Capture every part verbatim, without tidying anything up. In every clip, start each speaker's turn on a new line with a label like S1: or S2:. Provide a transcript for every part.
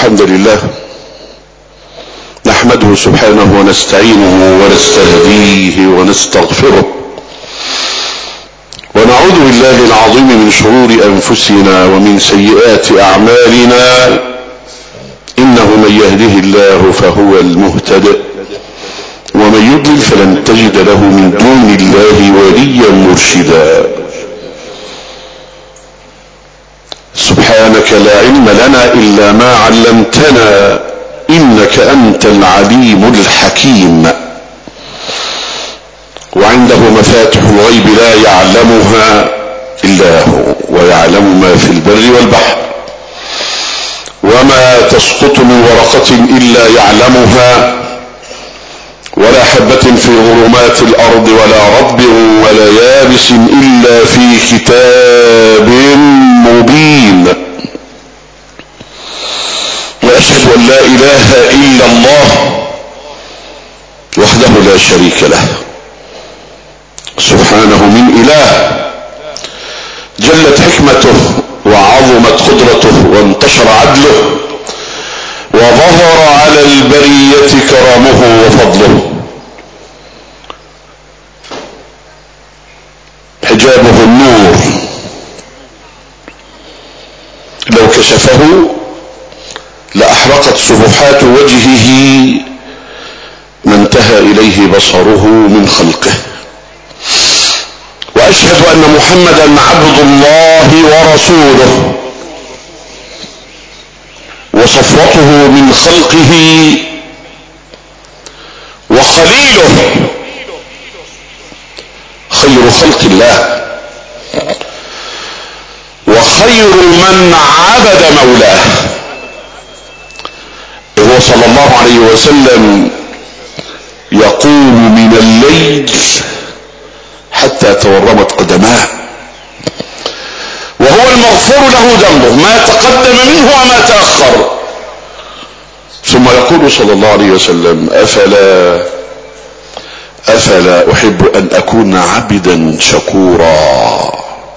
S1: الحمد لله نحمده سبحانه ونستعينه ونستهديه ونستغفره ونعوذ بالله العظيم من شرور أنفسنا ومن سيئات أعمالنا، إنه من يهده الله فهو المهتد ومن يضلل فلن تجد له من دون الله وليا مرشدا. سبحانك لا علم لنا إلا ما علمتنا إنك أنت العليم الحكيم، وعنده مفاتح الغيب لا يعلمها إلا هو، ويعلم ما في البر والبحر، وما تسقط من ورقة إلا يعلمها، ولا حبة في ظلمات الأرض ولا رطب ولا يابس إلا في كتاب مبين. وأشهد أن لا إله إلا الله وحده لا شريك له، سبحانه من إله جلت حكمته وعظمت قدرته وانتشر عدله وظهر على البرية كرمه وفضله. حجابه النور، لو كشفه لأحرقت سبحات وجهه ما انتهى إليه بصره من خلقه. وأشهد أن محمدا عبد الله ورسوله وصفوته من خلقه وخليله، خير خلق الله وخير من عبد مولاه. هو صلى الله عليه وسلم يقوم من الليل حتى تورمت قدماه، وهو المغفور له ذنبه ما تقدم منه وما تأخر، ثم يقول صلى الله عليه وسلم: أفلا أفلا أحب أن أكون عبدا شكورا.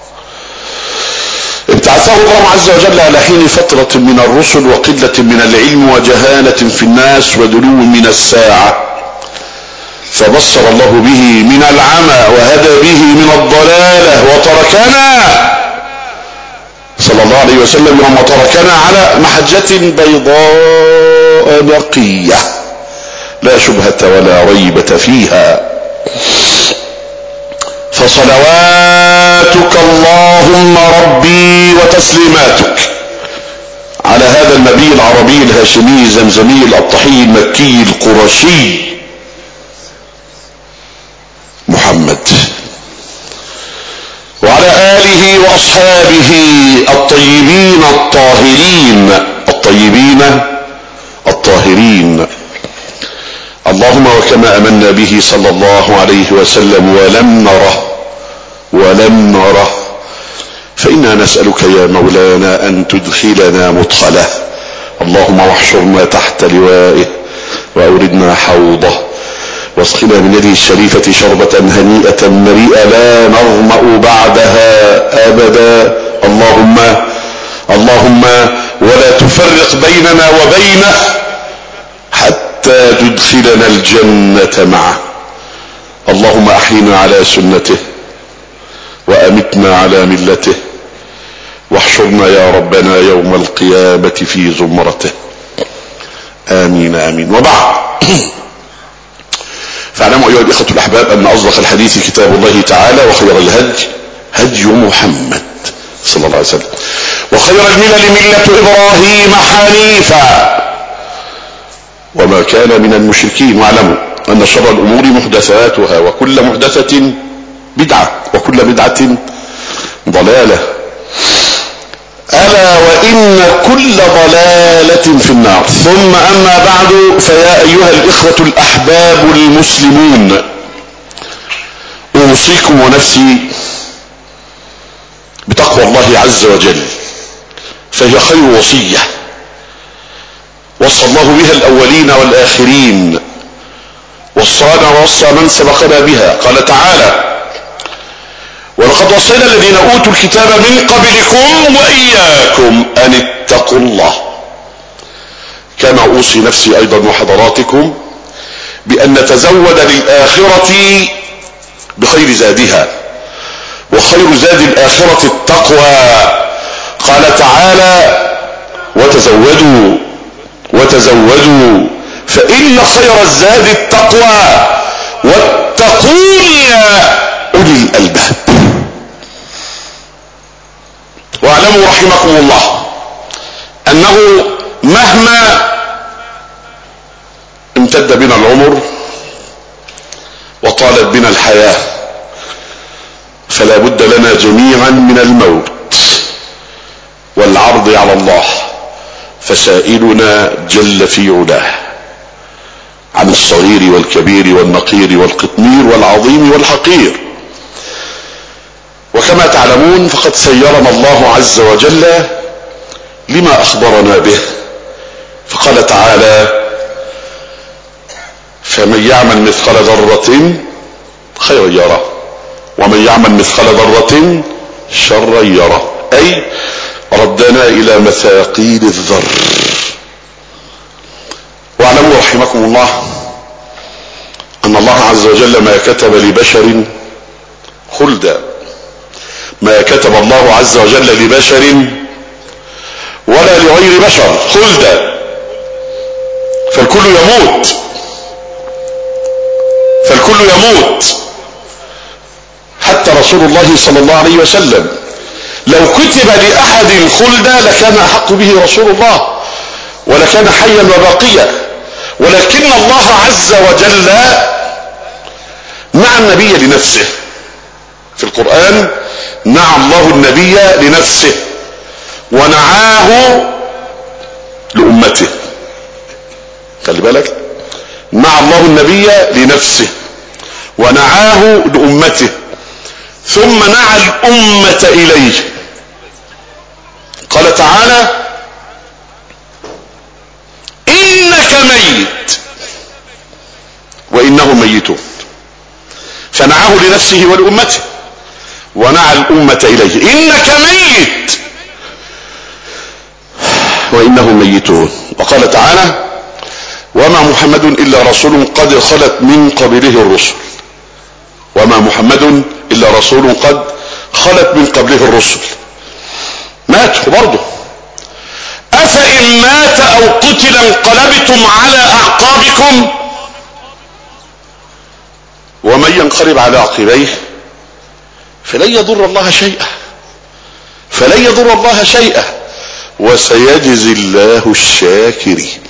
S1: ابتعثه الله عز وجل على حين فترة من الرسل وقلة من العلم وجهالة في الناس ودنو من الساعة، فبصر الله به من العمى وهدى به من الضلالة، وتركنا صلى الله عليه وسلم يوم تركنا على محجة بيضاء نقية لا شبهة ولا ريبة فيها. فصلواتك اللهم ربي وتسليماتك على هذا النبي العربي الهاشمي الزمزمي الأبطحي المكي القرشي محمد، وعلى آله وأصحابه الطيبين الطاهرين الطيبين الطاهرين. اللهم وكما أمنا به صلى الله عليه وسلم ولم نره ولم نره فإنا نسألك يا مولانا أن تدخلنا مدخله، اللهم واحشرنا تحت لوائه وأوردنا حوضه واسقنا من يده الشريفة شربة هنيئة مريئة لا نظمأ بعدها أبدا. اللهم اللهم ولا تفرق بيننا وبينه حتى تدخلنا الجنة معه. اللهم أحينا على سنته وأمتنا على ملته واحشرنا يا ربنا يوم القيامة في زمرته، آمين آمين. وبعد، فاعلموا أيها الإخوة الأحباب أن أصدق الحديث كتاب الله تعالى، وخير الهدي هدي محمد صلى الله عليه وسلم، وخير الملل ملة إبراهيم حنيفا وما كان من المشركين. واعلموا أن شر الأمور محدثاتها وكل محدثة بدعة وكل بدعة ضلالة، ألا وإن كل ضلالة في النار. ثم أما بعد، فيا أيها الإخوة الأحباب المسلمون، أوصيكم ونفسي بتقوى الله عز وجل، فهي خير وصية وصى الله بها الأولين والآخرين، وصانا ووصى من سبقنا بها. قال تعالى: ولقد وصينا الذين أوتوا الكتاب من قبلكم وإياكم أن اتقوا الله. كما اوصي نفسي ايضا وحضراتكم بان نتزود للاخرة بخير زادها، وخير زاد الاخرة التقوى. قال تعالى وتزودوا وتزودوا فان خير الزاد التقوى واتقون يا اولي الالباب. واعلموا رحمكم الله انه مهما امتد بنا العمر وطالت بنا الحياة فلا بد لنا جميعا من الموت والعرض على الله، فسائلنا جل في علاه عن الصغير والكبير والنقير والقطمير والعظيم والحقير. وكما تعلمون فقد سيرنا الله عز وجل لما اخبرنا به، فقال تعالى فمن يعمل مثقال ذرة خيرا يره ومن يعمل مثقال ذرة شرا يره، اي ردنا الى مثاقيل الذر. واعلموا رحمكم الله ان الله عز وجل ما كتب لبشر خلدا، ما كتب الله عز وجل لبشر ولا لغير بشر خلدا، فالكل يموت فالكل يموت حتى رسول الله صلى الله عليه وسلم لو كتب لأحد خلدا لكان أحق به رسول الله ولكان حيا وباقيا، ولكن الله عز وجل نعى النبي لنفسه في القرآن، نعى الله النبي لنفسه ونعاه لأمته. خلي بالك، نعى الله النبي لنفسه ونعاه لأمته ثم نعى الأمة إليه. قال تعالى إنك ميت وإنهم ميتون، فنعاه لنفسه ولأمته ونعى الأمة إليه. إنك ميت وإنهم ميتون. وقال تعالى وما محمد إلا رسول قد خلت من قبله الرسل، وما محمد إلا رسول قد خلت من قبله الرسل، ماتوا برضه. أفإن مات أو قتل انقلبتم على أعقابكم ومن ينقلب على عقبيه فلن يضر الله شيئا فلن يضر الله شيئا وسيجزي الله الشاكرين.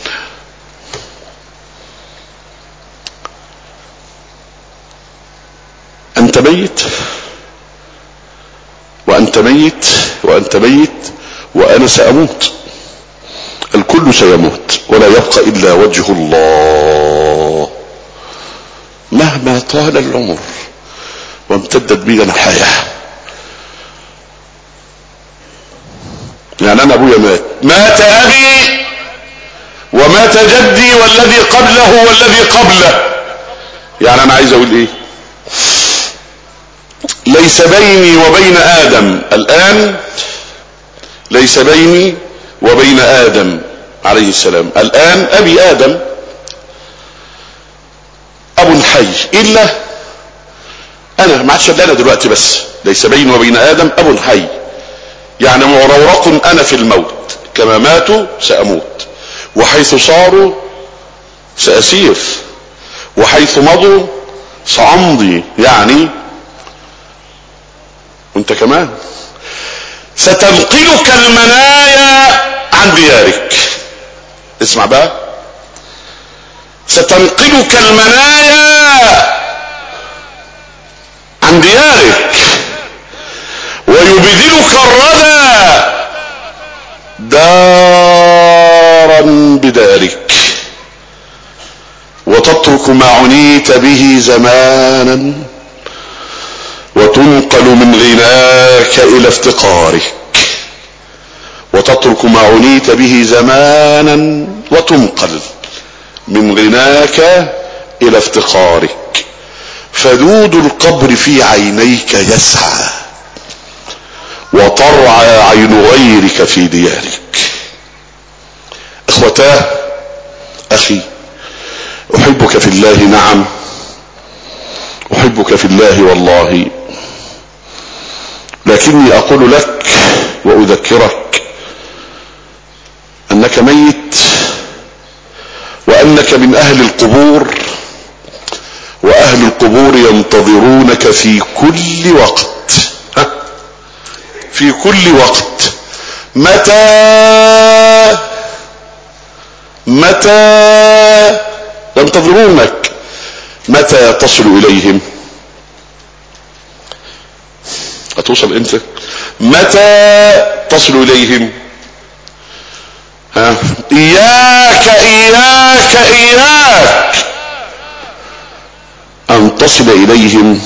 S1: أنت ميت وأنت ميت وأنت ميت وأنا سأموت، الكل سيموت ولا يبقى إلا وجه الله مهما طال العمر وامتدت بنا الحياة. يعني أنا أبويا مات مات أبي ومات جدي والذي قبله والذي قبله، يعني أنا عايز أقول إيه؟ ليس بيني وبين آدم الآن ليس بيني وبين آدم عليه السلام الآن أبي آدم أب حي إلا أنا، ما عادش أنا دلوقتي، بس ليس بيني وبين آدم أب حي، يعني معرورق أنا في الموت، كما ماتوا سأموت، وحيث صاروا سأسير، وحيث مضوا سأمضي، يعني وانت كمان ستنقلك المنايا عن ديارك. اسمع بقى، ستنقلك المنايا عن ديارك ويبدلك الردى دارا بدارك وتترك ما عنيت به زمانا وتنقل من غناك الى افتقارك، وتترك ما عنيت به زمانا وتنقل من غناك الى افتقارك، فدود القبر في عينيك يسعى وترعى عين غيرك في ديارك. اخوتاه، اخي، احبك في الله، نعم احبك في الله والله، لكني اقول لك واذكرك انك ميت، وانك من اهل القبور، واهل القبور ينتظرونك في كل وقت، ها؟ في كل وقت. متى متى ينتظرونك؟ متى تصل اليهم؟ هتوصل امتى؟ متى تصل اليهم؟ ها؟ اياك اياك اياك ان تصل اليهم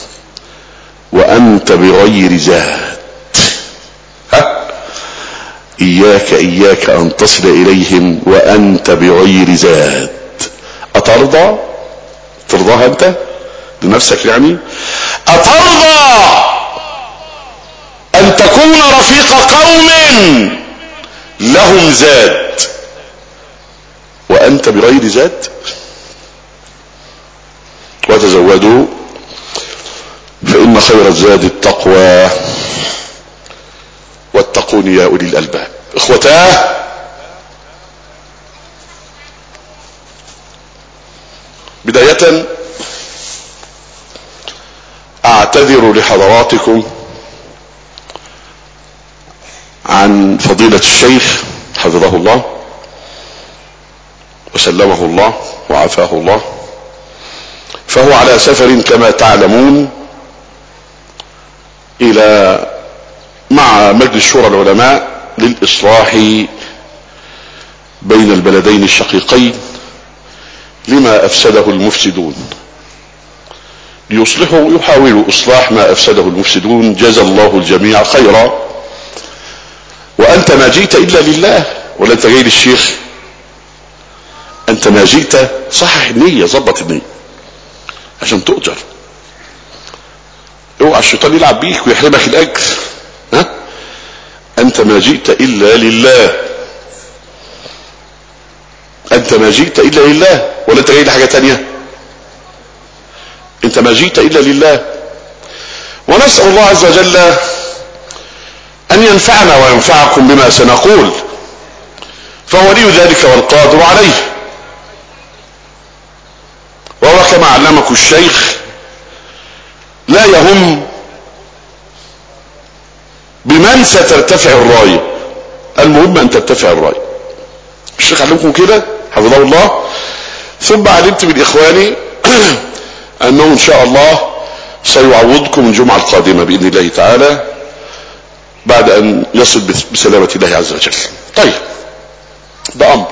S1: وانت بغير زاد. ها؟ اياك اياك ان تصل اليهم وانت بغير زاد. اترضى؟ ترضاها انت لنفسك يعني؟ اترضى ان تكون رفيق قوم لهم زاد وانت بغير زاد؟ وتزودوا فان خير الزاد التقوى واتقون يا اولي الالباب. اخوتاه، بداية اعتذر لحضراتكم عن فضيلة الشيخ حفظه الله وسلمه الله وعافاه الله، فهو على سفر كما تعلمون الى مع مجلس شورى العلماء للاصلاح بين البلدين الشقيقين لما افسده المفسدون، ليصلحوا يحاولوا اصلاح ما افسده المفسدون. جزى الله الجميع خيرا. وانت ما جئت الا لله، ولا انت جاي للشيخ؟ انت ما جئت، صحح النية، ظبط النية عشان تؤجر. اوعى الشيطان يلعب بيك ويحرمك الاجر. ها؟ انت ما جئت الا لله، انت ما جئت الا لله، ولا انت جاي لحاجة تانية؟ انت ما جئت الا لله. ونسأل الله عز وجل ان ينفعنا وينفعكم بما سنقول، فهو ولي ذلك والقادر عليه. وهو كما علمك الشيخ لا يهم بمن سترتفع الراية، المهم ان ترتفع الراية. الشيخ علمكم كده حفظه الله. ثم علمت من اخواني انه ان شاء الله سيعوضكم الجمعة القادمة باذن الله تعالى بعد ان يصل بسلامة الله عز وجل. طيب، ده امر.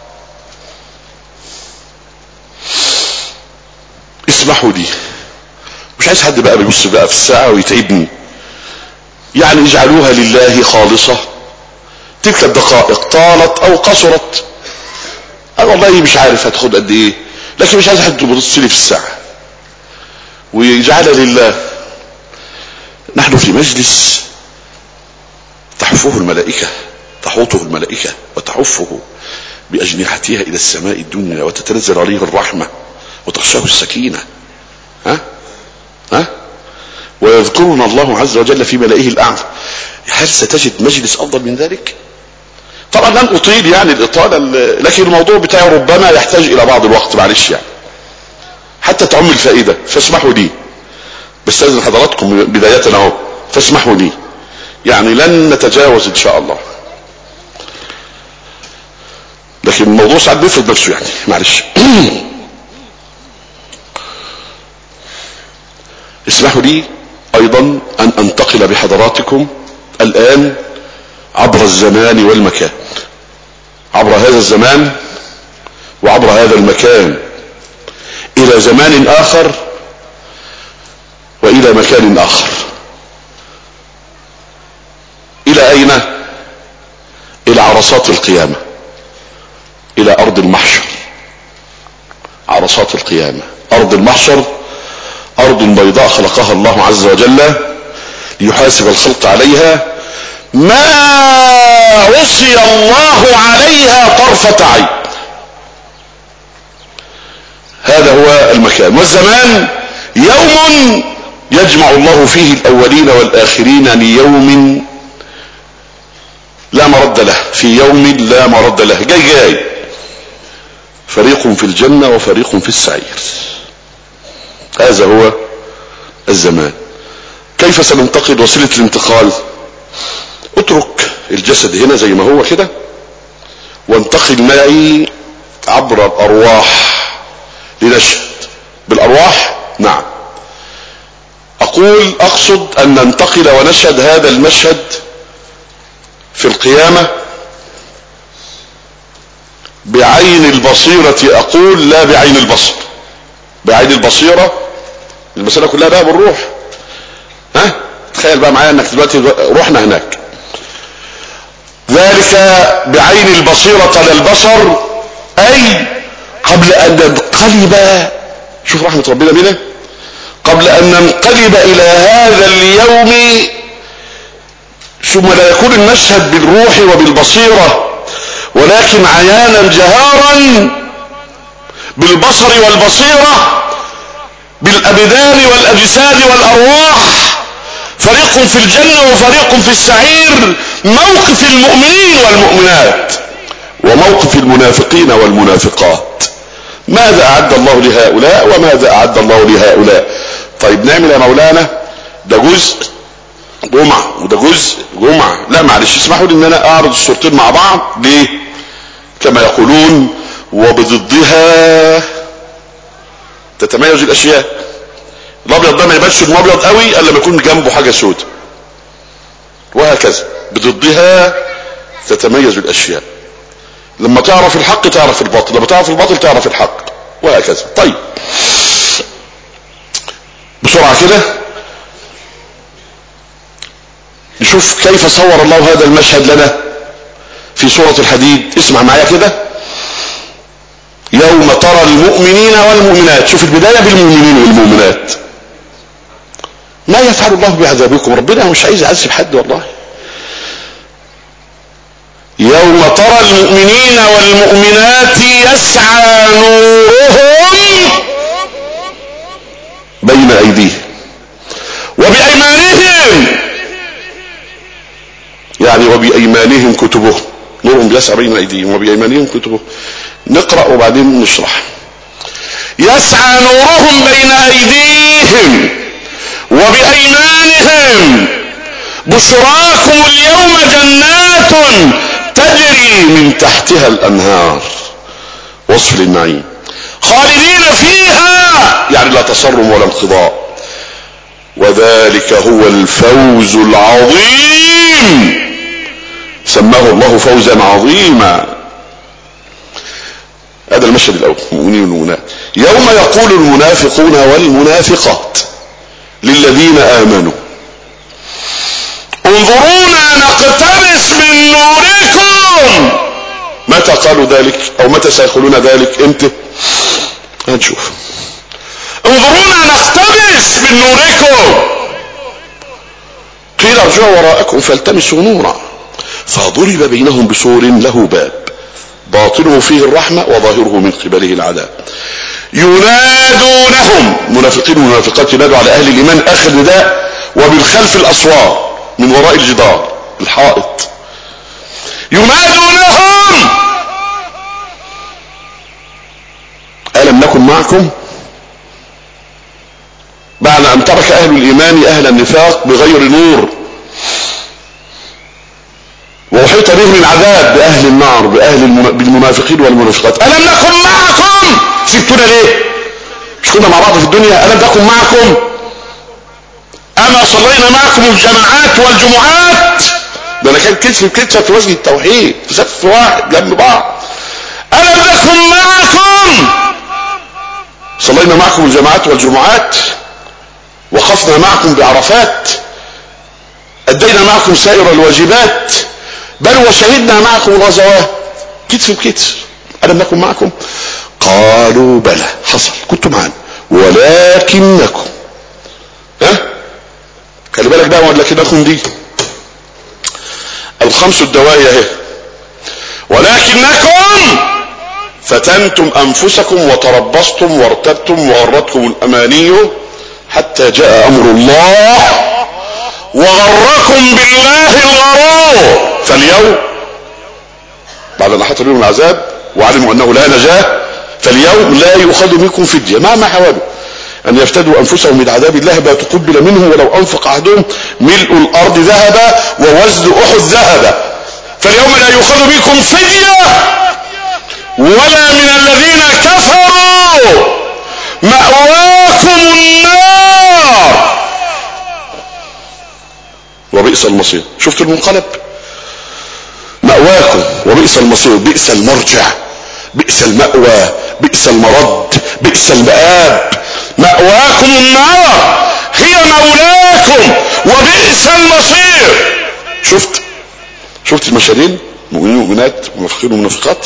S1: اسمحوا لي، مش عايز حد بقى بيبص بقى في الساعة ويتعبني، يعني اجعلوها لله خالصة. تلك الدقائق طالت او قصرت انا والله مش عارف هتاخد قد ايه، لكن مش عايز حد يبص لي في الساعة، ويجعلها لله. نحن في مجلس تحفه الملائكة، تحوطه الملائكة وتحفه بأجنحتها إلى السماء الدنيا، وتتنزل عليه الرحمة وتغشاه السكينة. ها ها ويذكرون الله عز وجل في ملائه الأعلى. هل ستجد مجلس أفضل من ذلك؟ طبعا لن أطيل يعني الإطالة، لكن الموضوع بتاعي ربما يحتاج إلى بعض الوقت، معلش يعني حتى تعم الفائدة، فاسمحوا لي. بستأذن حضراتكم بداية اهو، فاسمحوا لي، يعني لن نتجاوز ان شاء الله، لكن الموضوع ساعات بيفرض نفسه يعني، معلش. اسمحوا لي ايضا ان انتقل بحضراتكم الان عبر الزمان والمكان، عبر هذا الزمان وعبر هذا المكان الى زمان اخر والى مكان اخر. الى اين؟ الى عرصات القيامة، الى ارض المحشر. عرصات القيامة، ارض المحشر، ارض بيضاء خلقها الله عز وجل ليحاسب الخلق عليها، ما عصي الله عليها طرفة عين. هذا هو المكان. والزمان يوم يجمع الله فيه الاولين والاخرين ليوم لا مرد له، في يوم لا مرد له، جاي جاي فريق في الجنة وفريق في السعير. هذا هو الزمان. كيف سننتقل؟ وسيلة الانتقال اترك الجسد هنا زي ما هو كده وانتقل معي عبر الارواح لنشهد بالارواح. نعم، اقول اقصد ان ننتقل ونشهد هذا المشهد في القيامة بعين البصيرة، اقول لا بعين البصر، بعين البصيرة. المسألة كلها بقى بالروح. ها تخيل بقى معايا انك دلوقتي روحنا هناك، ذلك بعين البصيرة لا البصر، اي قبل ان ننقلب، شوف رحمة ربنا بنا، قبل ان ننقلب الى هذا اليوم ثم لا يكون المشهد بالروح وبالبصيرة ولكن عيانا جهارا بالبصر والبصيرة بالابدان والاجساد والارواح. فريق في الجنة وفريق في السعير، موقف المؤمنين والمؤمنات وموقف المنافقين والمنافقات. ماذا اعد الله لهؤلاء وماذا اعد الله لهؤلاء؟ طيب نعمل يا مولانا ده جزء جمعة وده جزء جمعة. لا معلش اسمحوا لي ان انا اعرض الصورتين مع بعض. ليه؟ كما يقولون وبضدها تتميز الاشياء. الابيض ده ما يبانش انه ابيض قوي الا لما يكون جنبه حاجه سوداء، وهكذا بضدها تتميز الاشياء. لما تعرف الحق تعرف الباطل، لما تعرف الباطل تعرف الحق، وهكذا. طيب بسرعه كده نشوف كيف صور الله هذا المشهد لنا في سورة الحديد. اسمع معايا كده. يوم ترى المؤمنين والمؤمنات، شوف البداية بالمؤمنين والمؤمنات. ما يفعل الله بعذابكم، ربنا مش عايز يعذب حد والله. يوم ترى المؤمنين والمؤمنات يسعى نورهم بين ايديهم وبايمانهم، يعني وبايمانهم كتبهم، نورهم بيسعى بين ايديهم وبايمانهم كتبهم. نقرأ وبعدين نشرح. يسعى نورهم بين ايديهم وبايمانهم بشراكم اليوم جنات تجري من تحتها الانهار وصف للنعيم خالدين فيها، يعني لا تصرم ولا انقضاء، وذلك هو الفوز العظيم. سماه الله فوزا عظيما. هذا المشهد الاول، المؤمنين والمؤمنات. يوم يقول المنافقون والمنافقات للذين امنوا انظرونا نقتبس من نوركم. متى قالوا ذلك او متى سيقولون ذلك؟ امتى؟ هنشوف. انظرونا نقتبس من نوركم قيل ارجعوا وراءكم فالتمسوا نورا فضرب بينهم بسور له باب باطنه فيه الرحمة وظاهره من قبله العذاب. ينادونهم، منافقين والمنافقات ينادوا على اهل الايمان اخر نداء وبالخلف الاسوار من وراء الجدار الحائط. ينادونهم ألم نكن معكم؟ بعد ان ترك اهل الايمان اهل النفاق بغير نور وحيط بهم العذاب باهل النار باهل المنا... بالمنافقين والمنافقات. الم نكن معكم؟ سبتونا ليه؟ مش كنا مع بعض في الدنيا؟ الم نكن معكم؟ اما صلينا معكم الجماعات والجمعات؟ ده انا كان كتف كتف في وجه التوحيد في صف واحد جنب بعض. الم نكن معكم؟ صلينا معكم الجماعات والجمعات، وقفنا معكم بعرفات، ادينا معكم سائر الواجبات، بل وشهدنا معكم الغزوات كتف بكتف. ألم نكن معكم؟ قالوا بلى حصل كنتم معنا ولكنكم. ها خلي بالك بقى، ولكنكم دي الخمس الدواعي اهي. ولكنكم فتنتم انفسكم وتربصتم وارتبتم وغرتكم الاماني حتى جاء امر الله وغركم بالله الغرور. فاليوم بعد ان احاط بهم العذاب وعلموا انه لا نجاة، فاليوم لا يؤخذ منكم فدية مهما حاولوا ان يفتدوا انفسهم من عذاب الله ما تقبل منهم ولو انفق احدهم ملء الارض ذهبا ووزن احد ذهبا. فاليوم لا يؤخذ منكم فدية ولا من الذين كفروا، مأواكم النار وبئس المصير. شفت المنقلب؟ مأواكم وبئس المصير، بئس المرجع، بئس المأوى، بئس المرد، بئس المآب. مأواكم النار هي مولاكم وبئس المصير. شفت شفت المشهدين؟ مؤمنين ومؤمنات، منافقين ومنافقات.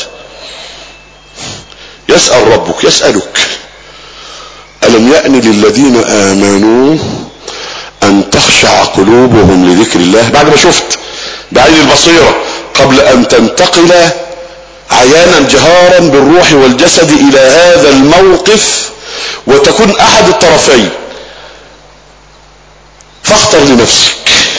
S1: يسأل ربك، يسألك: ألم يأن للذين آمنوا أن تخشع قلوبهم لذكر الله؟ بعد ما شفت بعين البصيرة قبل أن تنتقل عيانا جهارا بالروح والجسد إلى هذا الموقف وتكون أحد الطرفين، فاختر لنفسك.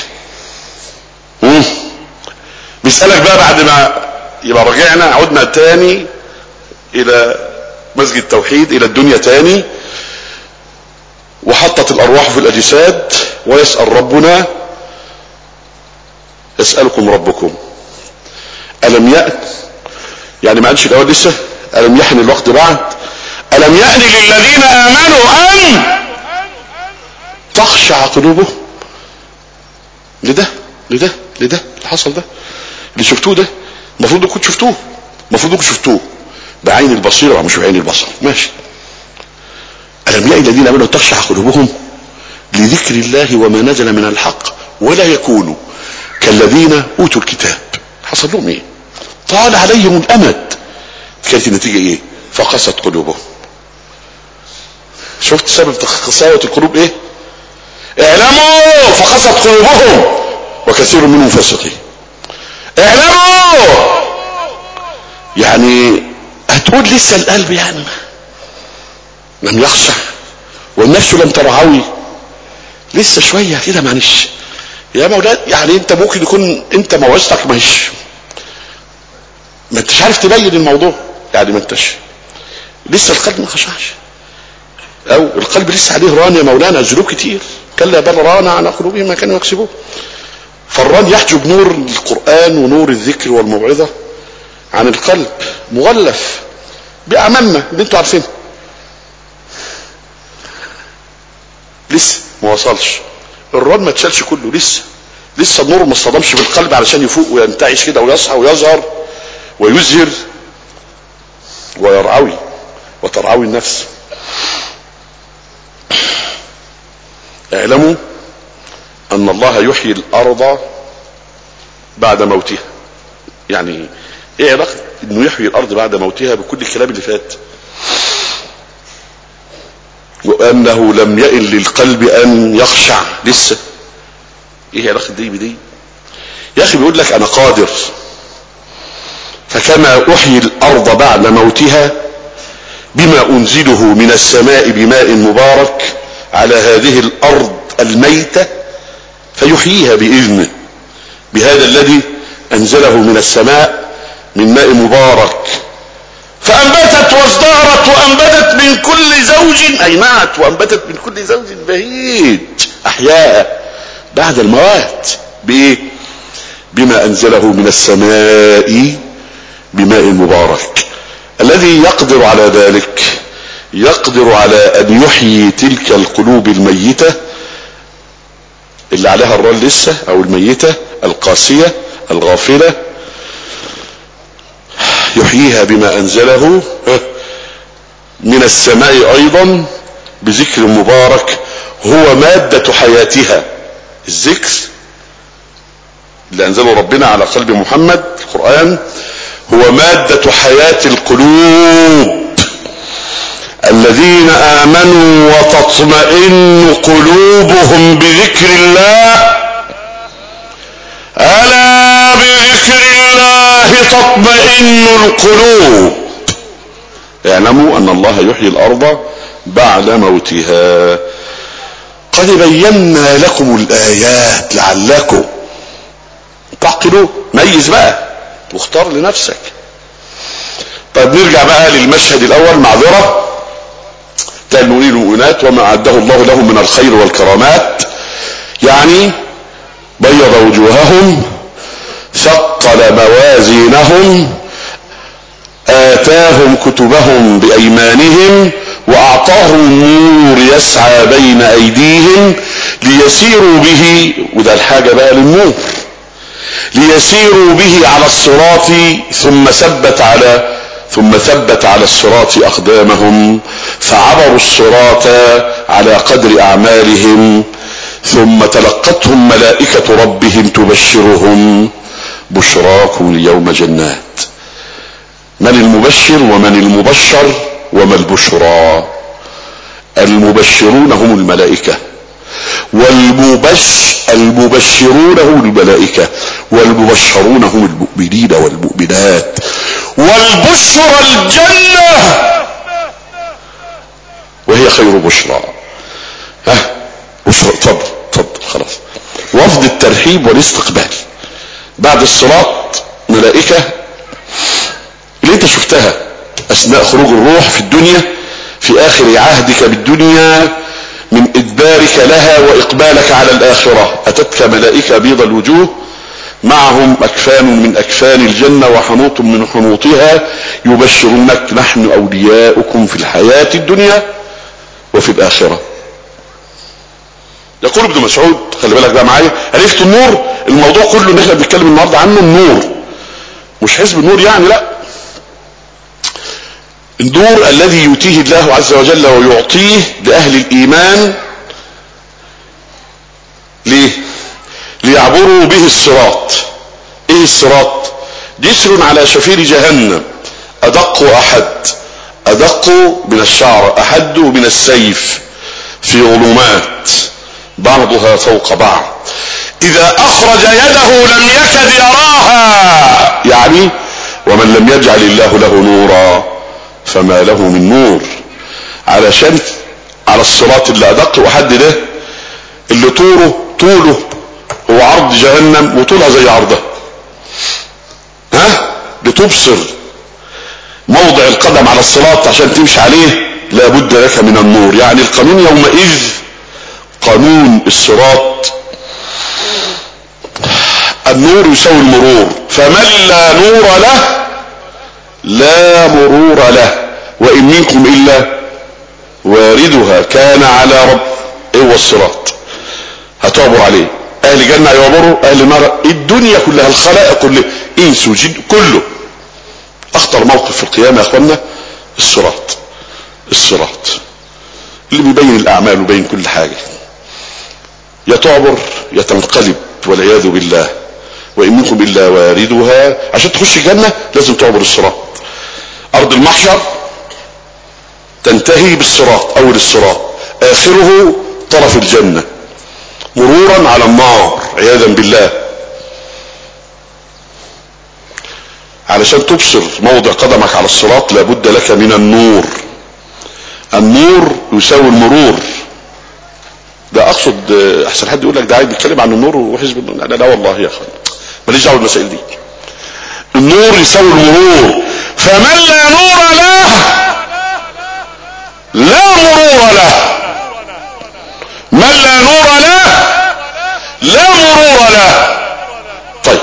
S1: مم. بيسألك بقى بعد ما يبقى رجعنا عدنا تاني الى مسجد التوحيد، الى الدنيا تاني، وحطت الارواح في الاجساد، ويسأل ربنا: يسألكم ربكم ألم يأن، يعني ما قالش الاول لسه، ألم يحن الوقت بعد، ألم يأن للذين آمنوا أن تخشع قلوبهم لده لده لده اللي حصل ده اللي شفتوه ده. المفروض انكم شفتوه، المفروض انكم شفتوه بعين البصيرة مش بعين البصر. ماشي. ألم يأن الذين آمنوا تخشع قلوبهم لذكر الله وما نزل من الحق ولا يكونوا كالذين أوتوا الكتاب. حصل لهم ايه؟ طال عليهم الأمد. كانت النتيجة ايه؟ فقست قلوبهم. شفت سبب قساوة القلوب ايه؟ اعلموا فقست قلوبهم وكثير منهم فاسقين. اعلموا يعني هتقول لسه القلب يعني لم يخشع والنفس لم ترعوي، لسه شوية كده معلش يا مولانا. يعني انت ممكن يكون انت موعظتك ماهيش، ما انتش عارف تبين الموضوع، يعني ما انتش لسه القلب ما خشعش، او القلب لسه عليه ران يا مولانا، ذنوب كتير. كلا بل ران على قلوبهم ما كانوا يكسبون. فالران يحجب نور القرآن ونور الذكر والموعظة عن القلب، مغلف بأعمالنا اللي انتوا عارفينها. لسه ما وصلش الران، ما تشالش كله، لسه لسه النور ما اصطدمش بالقلب علشان يفوق وينتعش كده ويصحى ويظهر ويزهر ويرعوي وترعوي النفس. اعلموا ان الله يحيي الارض بعد موتها. يعني ايه علاقة انه يحيي الارض بعد موتها بكل الكلام اللي فات؟ وانه لم يئن للقلب ان يخشع. لسه ايه علاقة دي بدي؟ يا اخي بيقول لك انا قادر، فكما احيي الارض بعد موتها بما انزله من السماء بماء مبارك على هذه الارض الميتة فيحييها باذنه بهذا الذي انزله من السماء من ماء مبارك، فانبتت وازدهرت وانبتت من كل زوج اينعت وانبتت من كل زوج بهيج. احياء بعد الموات بايه؟ بما انزله من السماء بماء مبارك. الذي يقدر على ذلك يقدر على ان يحيي تلك القلوب الميتة اللي عليها الران لسه، او الميتة القاسية الغافلة، يحييها بما انزله من السماء ايضا بذكر مبارك هو مادة حياتها. الذكر اللي انزله ربنا على قلب محمد القرآن هو مادة حياة القلوب. الذين آمنوا وتطمئن قلوبهم بذكر الله، ألا بذكر الله تطمئن القلوب. اعلموا ان الله يحيي الارض بعد موتها. قد بينا لكم الايات لعلكم تعقلوا. ميز بقى واختار لنفسك. طيب نرجع بقى للمشهد الاول. معذرة المؤمنين والمؤمنات وما اعده الله لهم من الخير والكرامات، يعني بيض وجوههم، ثقل موازينهم، آتاهم كتبهم بأيمانهم، وأعطاهم نور يسعى بين أيديهم ليسيروا به، وده الحاجة بقى للنور، ليسيروا به على الصراط ثم ثبت على ثم ثبت على الصراط أقدامهم فعبروا الصراط على قدر أعمالهم، ثم تلقتهم ملائكة ربهم تبشرهم بشراكم اليوم جنات. من المبشر ومن المبشر وما البشرى؟ المبشرون هم الملائكة، والمبش المبشرون هم الملائكة، والمبشرون هم المؤمنين والمؤمنات، والبشرى الجنة وهي خير بشرى. ها بشرى. اتفضل اتفضل خلاص. وفد الترحيب والاستقبال بعد الصراط، ملائكة اللي انت شفتها اثناء خروج الروح في الدنيا في اخر عهدك بالدنيا من ادبارك لها واقبالك على الاخرة، اتتك ملائكة بيض الوجوه معهم اكفان من اكفان الجنة وحنوط من حنوطها يبشرونك نحن اولياؤكم في الحياة الدنيا وفي الاخرة. يقول ابن مسعود، خلي بالك بقى معايا، عرفت النور؟ الموضوع كله اللي احنا بنتكلم النهارده عنه النور، مش حزب النور يعني، لا، النور الذي يؤتيه الله عز وجل ويعطيه لأهل الإيمان. ليه؟ ليعبروا به الصراط. ايه الصراط؟ جسر على شفير جهنم، أدق أحد، أدق من الشعر، أحد من السيف، في ظلمات بعضها فوق بعض، إذا أخرج يده لم يكد يراها، يعني ومن لم يجعل الله له نورا فما له من نور. علشان على الصراط اللي أدق وحد ده اللي طوله طوله هو عرض جهنم وطولها زي عرضها، ها بتبصر موضع القدم على الصراط عشان تمشي عليه لابد لك من النور. يعني القانون يومئذ قانون الصراط النور يساوي المرور، فمن لا نور له لا مرور له، وإن منكم إلا واردها كان على رب. ايه هو الصراط؟ هتعبر عليه. اهل جنة يعبروا، اهل نار الدنيا كلها الخلائق كلها انس وجن كله. اخطر موقف في القيامة يا اخوانا الصراط. الصراط اللي بيبين الاعمال وبين كل حاجة، يا تعبر يا تنقلب والعياذ بالله. وإن منكم إلا واردها، عشان تخش الجنة لازم تعبر الصراط. أرض المحشر تنتهي بالصراط، أول الصراط آخره طرف الجنة، مرورا على النار عياذا بالله. علشان تبصر موضع قدمك على الصراط لابد لك من النور. النور يساوي المرور. ده اقصد احسن حد يقول لك ده عايز بيتكلم عن النور وحزب النور. لا لا والله يا اخوان ماليش دعوه بالمسائل دي. النور يساوي المرور، فمن لا نور له لا مرور له. من لا نور له لا مرور له. طيب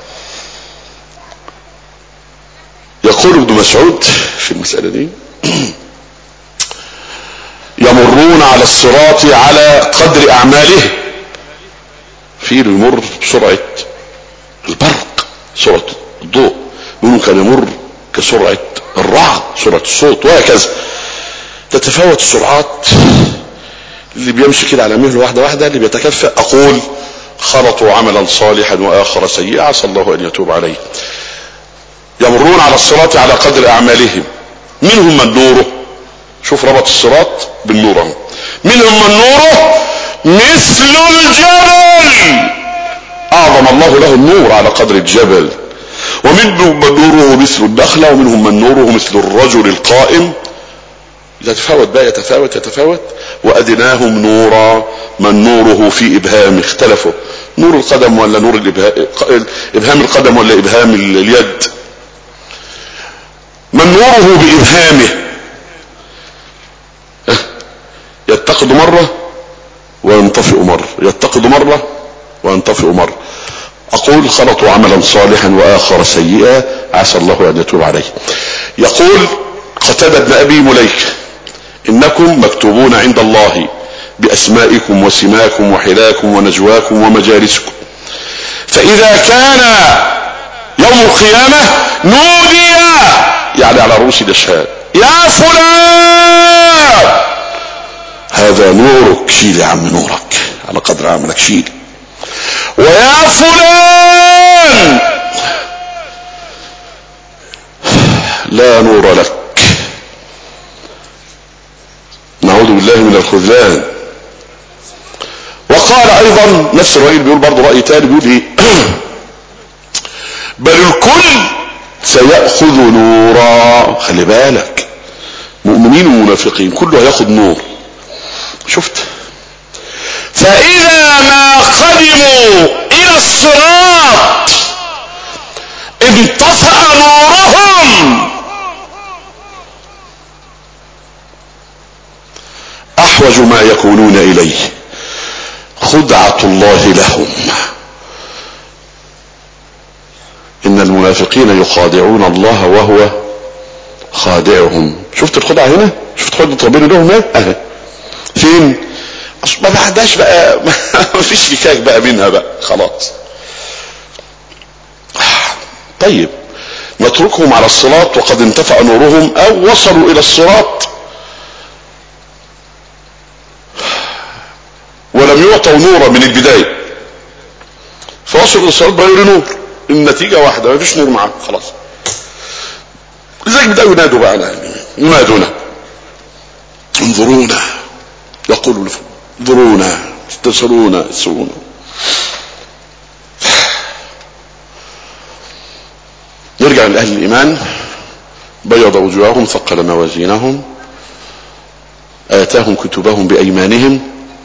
S1: يقول ابن مسعود في المسألة دي يمرون على الصراط على قدر اعماله. في يمر بسرعة البرق، سرعة الضوء، منهم كان يمر كسرعة الرعد، سرعة الصوت، وهكذا تتفاوت السرعات. اللي بيمشي كده على مهله واحدة واحدة، اللي بيتكفأ اقول خلطوا عملا صالحا واخر سيئا عسى الله ان يتوب عليه. يمرون على الصراط على قدر اعمالهم. منهم من نوره، شوف ربط الصراط بالنور، منهم من نوره مثل الجبل، اعظم الله له النور على قدر الجبل، ومنهم من نوره مثل النخلة، ومنهم من نوره مثل الرجل القائم. يتفاوت بقى، يتفاوت يتفاوت. وأدناهم نورا من نوره في إبهام. اختلفوا، نور القدم ولا نور الإبهام، إبهام القدم ولا إبهام اليد. من نوره بإبهامه يتقد مرة وينطفئ مرة، يتقد مرة وينطفئ مرة. أقول خلطوا عملا صالحا وآخر سيئا عسى الله أن يتوب عليه. يقول قتادة بن أبي مليكة: إنكم مكتوبون عند الله بأسمائكم وسماكم وحلاكم ونجواكم ومجالسكم، فإذا كان يوم القيامة نودي، يعني على رؤوس الأشهاد: يا فلان هذا نورك، شيل يا عم نورك على قدر عملك، شيل. ويا فلان لا نور لك، نعوذ بالله من الخذلان. وقال ايضا نفس الرأي، بيقول برضه رأي تاني، بيقول ايه؟ بل الكل سيأخذ نورا. خلي بالك، مؤمنين ومنافقين كله هياخد نور. شفت؟ فإذا ما قدموا إلى الصراط انطفأ نورهم. أحوج ما يكونون إليه خدعة الله لهم. إن المنافقين يخادعون الله وهو خادعهم. شفت الخدعة هنا؟ شفت خدعة ربنا لهم ايه؟ اهي فين؟ ما بعدهاش بقى، ما فيش فكاك بقى منها بقى، خلاص. طيب نتركهم على الصراط وقد انتفأ نورهم، او وصلوا الى الصراط ولم يعطوا نورا من البداية، فوصلوا الى الصراط بغير نور. النتيجة واحدة، ما فيش نور معاهم، خلاص. لذلك بدأوا ينادوا بقى، ينادونا: انظرونا، يقولوا انظرونا، استنصرونا، اسرونا. نرجع لأهل الإيمان: بيض وجوههم، ثقل موازينهم، آتاهم كتبهم بأيمانهم،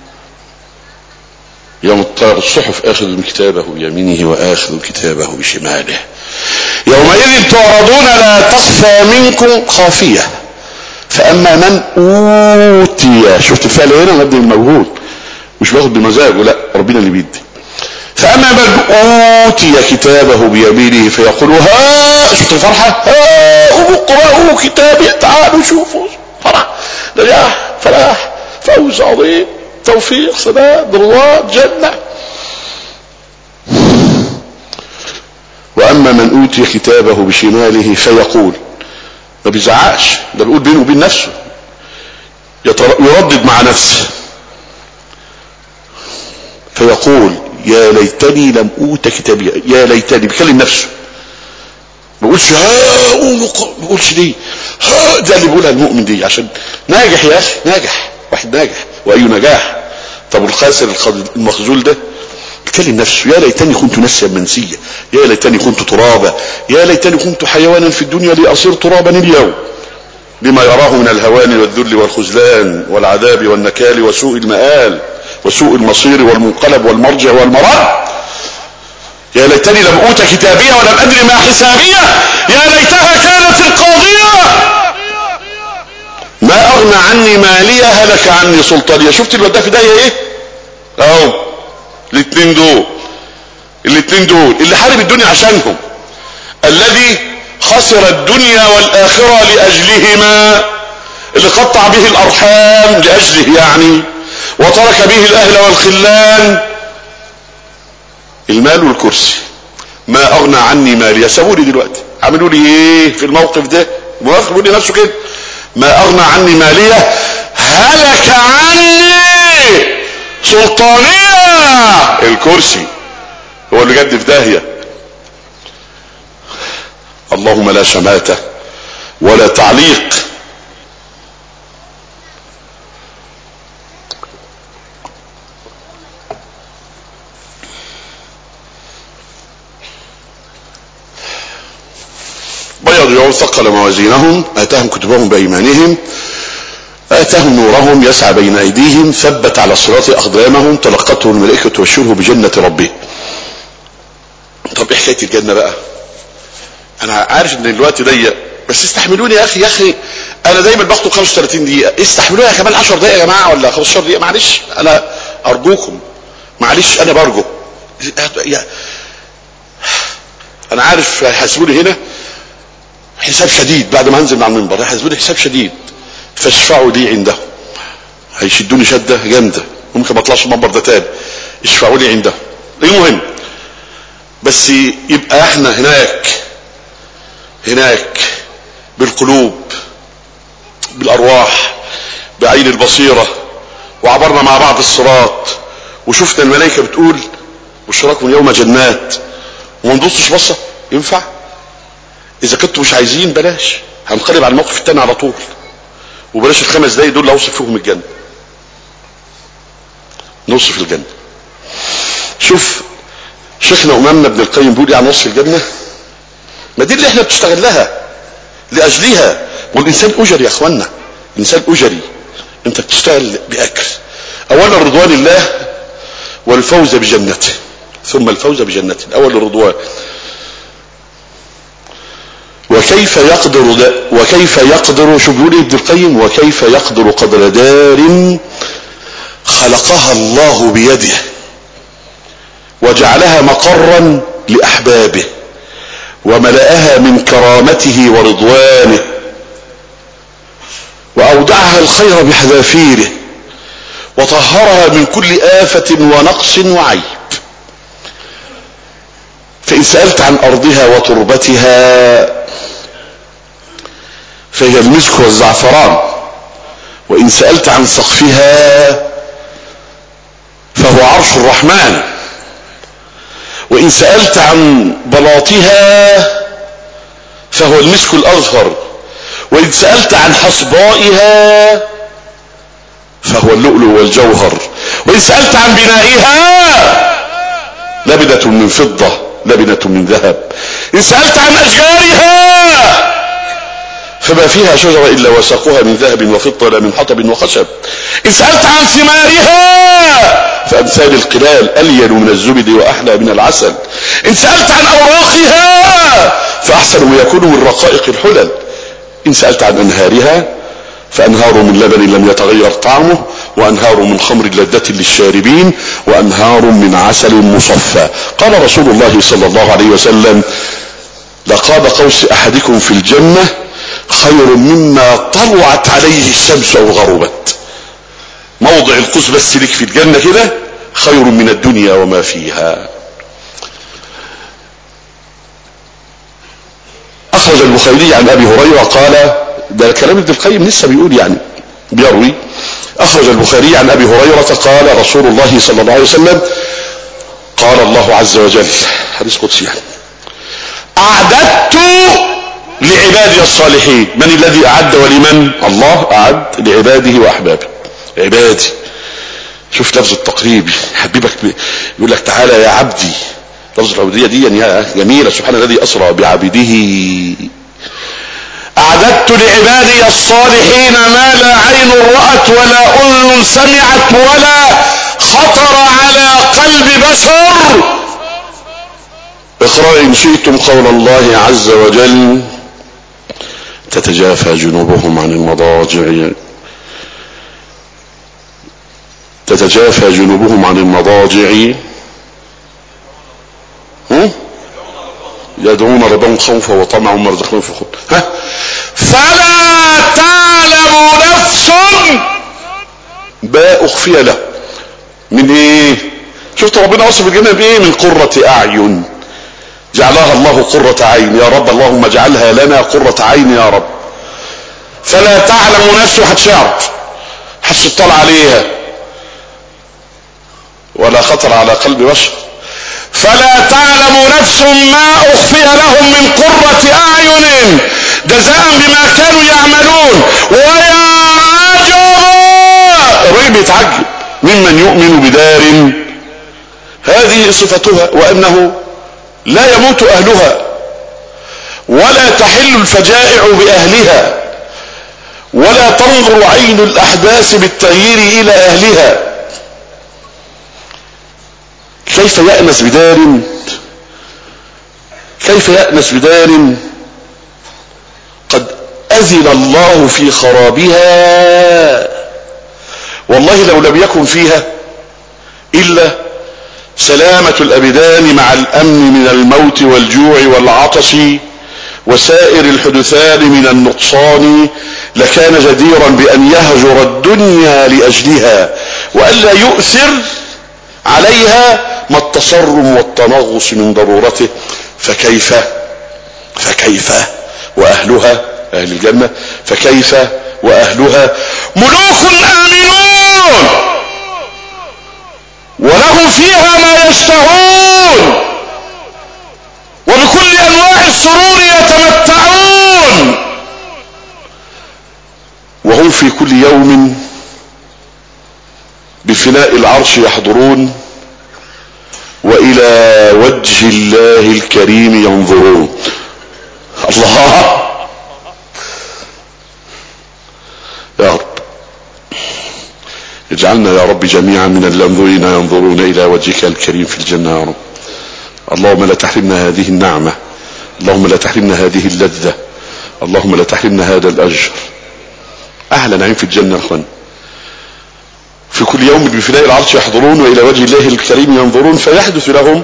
S1: يوم الطار الصحف آخذ كتابه بيمينه وآخذ كتابه بشماله، يومئذ تعرضون لا تخفى منكم خافية، فأما من أوتي. شفت الفعل هنا؟ مبني الموجود، مش باخد بمزاجه، لا، ربنا اللي بيدي. فأما من أوتي كتابه بيمينه فيقول ها، شفت الفرحة؟ ها اقرأوا كتابي، تعالوا شوفوا، فرح، نجاح، فلاح، فوز عظيم، توفيق، سداد، رضا، جنة. وأما من أوتي كتابه بشماله فيقول، ما بيزعقش، ده بيقول بينه وبين نفسه، يردد مع نفسه، فيقول يا ليتني لم اوت كتابي، يا ليتني، بيكلم نفسه، ما بيقولش ها قوموا، ما بيقولش دي ها، ده اللي بيقولها المؤمن دي عشان ناجح يا اخي، ناجح، واحد ناجح، واي نجاح. طب الخاسر المخذول ده بيكلم نفسه: يا ليتني كنت نسيا منسيا، يا ليتني كنت ترابا، يا ليتني كنت حيوانا في الدنيا لأصير ترابا اليوم، لما يراه من الهوان والذل والخذلان والعذاب والنكال وسوء المآل وسوء المصير والمنقلب والمرجع والمرد. يا ليتني لم اوت كتابية ولم ادري ما حسابية، يا ليتها كانت القاضية، ما اغنى عني مالية هلك عني سلطانية. شفت الوداع في ده ايه؟ اهو الاثنين دول، الاثنين دول اللي حارب الدنيا عشانهم، الذي خسر الدنيا والآخرة لأجلهما، اللي قطع به الأرحام لأجله يعني، وترك به الأهل والخلان. المال والكرسي، ما أغنى عني مالي. سابوني دلوقتي، عملوا لي ايه في الموقف ده؟ موافق بيقول لي نفسه كده: ما أغنى عني مالية هلك عني سلطانية. الكرسي هو اللي جد في داهية. اللهم لا شماتة ولا تعليق. اليوم ثقل موازينهم آتاهم كتبهم بأيمانهم آتاهم نورهم يسعى بين أيديهم ثبت على الصراط أقدامهم تلقته الملائكة وبشروه بجنة ربه. طب ايه حكاية الجنة بقى؟ انا عارف ان الوقت ضيق بس استحملوني يا اخي. يا اخي انا دايما باخد خمسة وثلاثين دقيقة، استحملوني كمان عشر دقائق يا جماعة ولا خمستاشر دقيقة، معلش انا ارجوكم، معلش انا برجو. انا عارف هيحاسبوني هنا حساب شديد بعد ما انزل مع المنبر، هيحاسبوني حساب شديد، فاشفعوا لي عندهم. هيشدوني شدة جامدة ممكن ما اطلعش المنبر ده تاني، اشفعوا لي عندهم. المهم بس يبقى احنا هناك هناك بالقلوب بالارواح بعين البصيرة، وعبرنا مع بعض الصراط وشفنا الملائكة بتقول بشراكم اليوم جنات، وما نبصش بصة. ينفع؟ اذا كنتوا مش عايزين بلاش، هنقلب على الموقف التاني على طول، وبلاش الخمس دقايق دول اللي اوصف فيهم الجنة. نوصف الجنة. شوف شيخنا امامنا ابن القيم بيقول عن وصف الجنة، ما دي اللي احنا بتشتغل لها لاجلها، والانسان اجري يا اخوانا، الانسان اجري، انت بتشتغل باجر. اولا رضوان الله والفوز بجنته، ثم الفوز بجنته. اول الرضوان. وكيف يقدر ده وكيف يقدر شو بيقول ابن القيم؟ وكيف يقدر قدر دار خلقها الله بيده وجعلها مقرا لأحبابه وملأها من كرامته ورضوانه وأودعها الخير بحذافيره وطهرها من كل آفة ونقص وعيب. فإن سألت عن أرضها وتربتها فهي المسك والزعفران، وإن سألت عن سقفها فهو عرش الرحمن، وإن سألت عن بلاطها فهو المسك الأزهر، وإن سألت عن حصبائها فهو اللؤلؤ والجوهر، وإن سألت عن بنائها لبنة من فضة لبنة من ذهب، إن سألت عن أشجارها فما فيها شجرة إلا وساقها من ذهب وفضة لا من حطب وخشب، إن سألت عن ثمارها فأمثال القلال ألين من الزبد وأحلى من العسل، إن سألت عن أوراقها فأحسن ما يكون من رقائق الحلل، إن سألت عن أنهارها فأنهار من لبن لم يتغير طعمه، وأنهار من خمر لذة للشاربين، وأنهار من عسل مصفى. قال رسول الله صلى الله عليه وسلم: لقاب قوس أحدكم في الجنة خير مما طلعت عليه الشمس أو غربت. موضع القوس بس لك في الجنة كده خير من الدنيا وما فيها. أخرج البخاري عن أبي هريرة قال، ده كلام ابن القيم لسه بيقول يعني بيروي، أخرج البخاري عن أبي هريرة قال رسول الله صلى الله عليه وسلم: قال الله عز وجل، حديث قدسي يعني: أعددت لعبادي الصالحين. من الذي أعد ولمن؟ الله أعد لعباده وأحبابه. عبادي، شوف لفظ التقريب حبيبك يقول لك تعالى يا عبدي. لفظ العبودية دي يعني جميلة. سبحان الذي أسرى بعبده. أعددت لعبادي الصالحين ما لا عين رأت ولا أذن سمعت ولا خطر على قلب بشر. اقرأ إن شئتم قول الله عز وجل: تتجافى جنوبهم عن المضاجع تتجافى جنوبهم عن المضاجع يدعون ربهم خوفا وطمعا ويرزقون في الخبز. ها فلا تعلم نفس ما أخفي له من ايه. شفت ربنا وصف الجنة بايه؟ من قرة اعين، جعلها الله قرة عين. يا رب اللهم اجعلها لنا قرة عين يا رب. فلا تعلم نفس، هتشعر هتطلع عليها ولا خطر على قلب بشر. فلا تعلم نفس ما اخفي لهم من قرة اعين جزاء بما كانوا يعملون. ويا عجبا، الراجل بيتعجب ممن يؤمن بدار هذه صفتها وانه لا يموت اهلها ولا تحل الفجائع بأهلها، ولا تنظر عين الأحداث بالتغيير إلى أهلها. كيف يأنس بدار كيف يأنس بدار قد أذن الله في خرابها؟ والله لو لم يكن فيها إلا سلامة الأبدان مع الأمن من الموت والجوع والعطش وسائر الحدثان من النقصان، لكان جديرا بأن يهجر الدنيا لأجلها وألا يؤثر عليها ما التصرم والتنغص من ضرورته. فكيف فكيف وأهلها، أهل الجنة، فكيف وأهلها ملوك آمنون ولهم فيها ما يشتهون وبكل أنواع السرور يتمتعون، وهم في كل يوم بفناء العرش يحضرون وإلى وجه الله الكريم ينظرون. الله يا رب اجعلنا يا رب جميعا من الذين ينظرون إلى وجهك الكريم في الجنة يا رب. اللهم لا تحرمنا هذه النعمة، اللهم لا تحرمنا هذه اللذة، اللهم لا تحرمنا هذا الأجر. أهلا نعيم في الجنة أخوان، في كل يوم بفناء العرش يحضرون وإلى وجه الله الكريم ينظرون، فيحدث لهم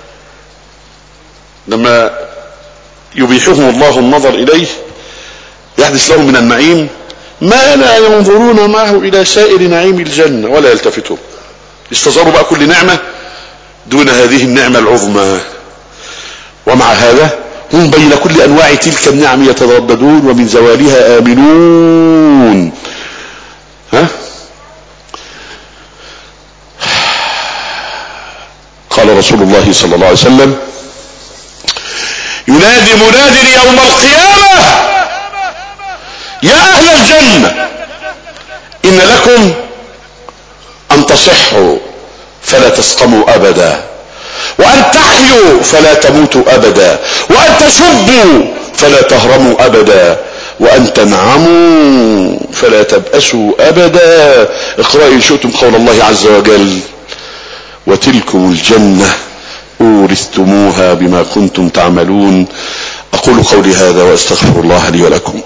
S1: لما يبيحهم الله النظر إليه يحدث لهم من النعيم ما لا ينظرون معه إلى سائر نعيم الجنة ولا يلتفتون. استظهروا بقى كل نعمة دون هذه النعمة العظمى، ومع هذا هم بين كل أنواع تلك النعم يترددون ومن زوالها آمنون. ها؟ قال رسول الله صلى الله عليه وسلم: ينادي مناد يوم القيامة: يا أهل الجنة إن لكم أن تصحوا فلا تسقموا أبدا، وأن تحيوا فلا تموتوا أبدا، وأن تشبوا فلا تهرموا أبدا، وأن تنعموا فلا تبأسوا أبدا. اقرأوا إن شئتم قول الله عز وجل: وتلكم الجنة أورثتموها بما كنتم تعملون. أقول قولي هذا وأستغفر الله لي ولكم.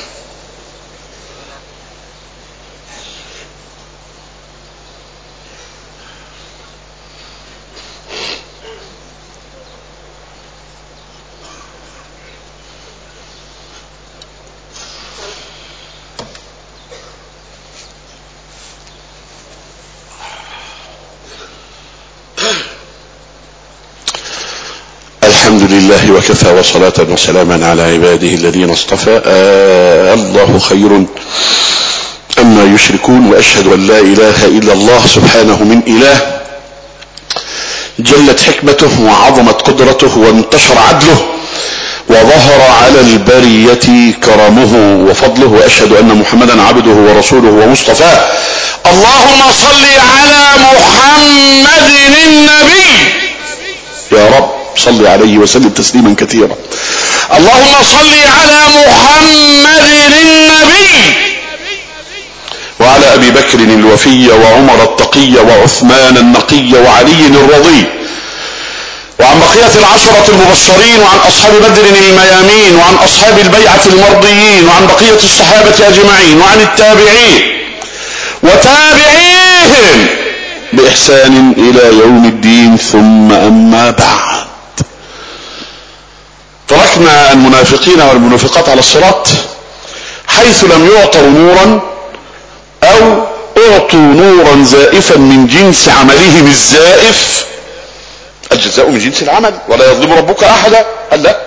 S1: الحمد لله وكفى وصلاة وسلاما على عباده الذين اصطفى. آه الله خير أما يشركون، وأشهد أن لا إله إلا الله سبحانه من إله جلت حكمته وعظمت قدرته وانتشر عدله وظهر على البرية كرمه وفضله، وأشهد أن محمدا عبده ورسوله ومصطفاه. اللهم صل على محمد النبي، يا رب صل عليه وسلم تسليما كثيرا. اللهم صل على محمد النبي وعلى أبي بكر الوفي وعمر التقي وعثمان النقي وعلي الرضي، وعن بقية العشرة المبشرين، وعن أصحاب بدر الميامين، وعن أصحاب البيعة المرضيين، وعن بقية الصحابة أجمعين، وعن التابعين وتابعيهم بإحسان إلى يوم الدين. ثم أما بعد، تركنا المنافقين والمنافقات على الصراط حيث لم يعطوا نورا أو اعطوا نورا زائفا من جنس عملهم الزائف. الجزاء من جنس العمل ولا يظلم ربك أحدا. قال لا،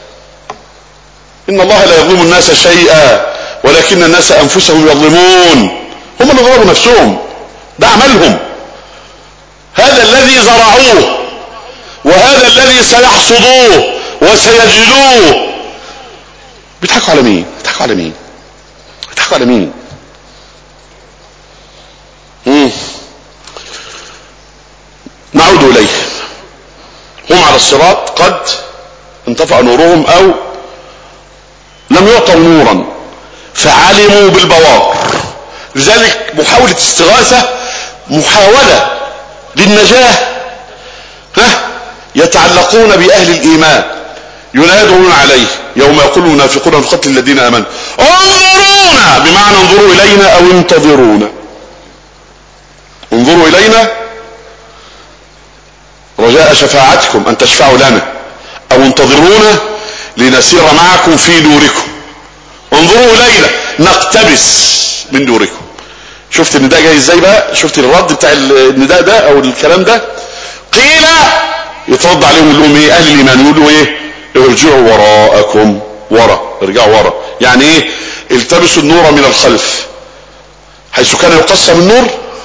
S1: إن الله لا يظلم الناس شيئا ولكن الناس أنفسهم يظلمون. هم اللي ظلموا نفسهم، ده عملهم، هذا الذي زرعوه وهذا الذي سيحصدوه وسيجلوه. بيضحكوا على مين؟ بيضحكوا على مين؟ بيضحكوا على مين؟ مم. نعود إليه. هم على الصراط قد انطفأ نورهم أو لم يعطوا نورا فعلموا بالبوار. لذلك محاولة استغاثة محاولة للنجاة، ها يتعلقون بأهل الإيمان ينادون عليه يوم يقول المنافقون في قتل الذين آمنوا انظرونا، بمعنى انظروا إلينا أو انتظرونا. انظروا إلينا رجاء شفاعتكم أن تشفعوا لنا، أو انتظرونا لنسير معكم في نوركم. انظروا إلينا نقتبس من نوركم. شفت النداء جاي ازاي بقى؟ شفت الرد بتاع النداء ده او الكلام ده؟ قيل يترد عليهم يقول لهم ايه؟ اهل الايمان يقولوا ايه؟ ارجعوا وراءكم، ورا، ارجعوا ورا. يعني ايه؟ التمسوا النور من الخلف حيث كان يقسم النور.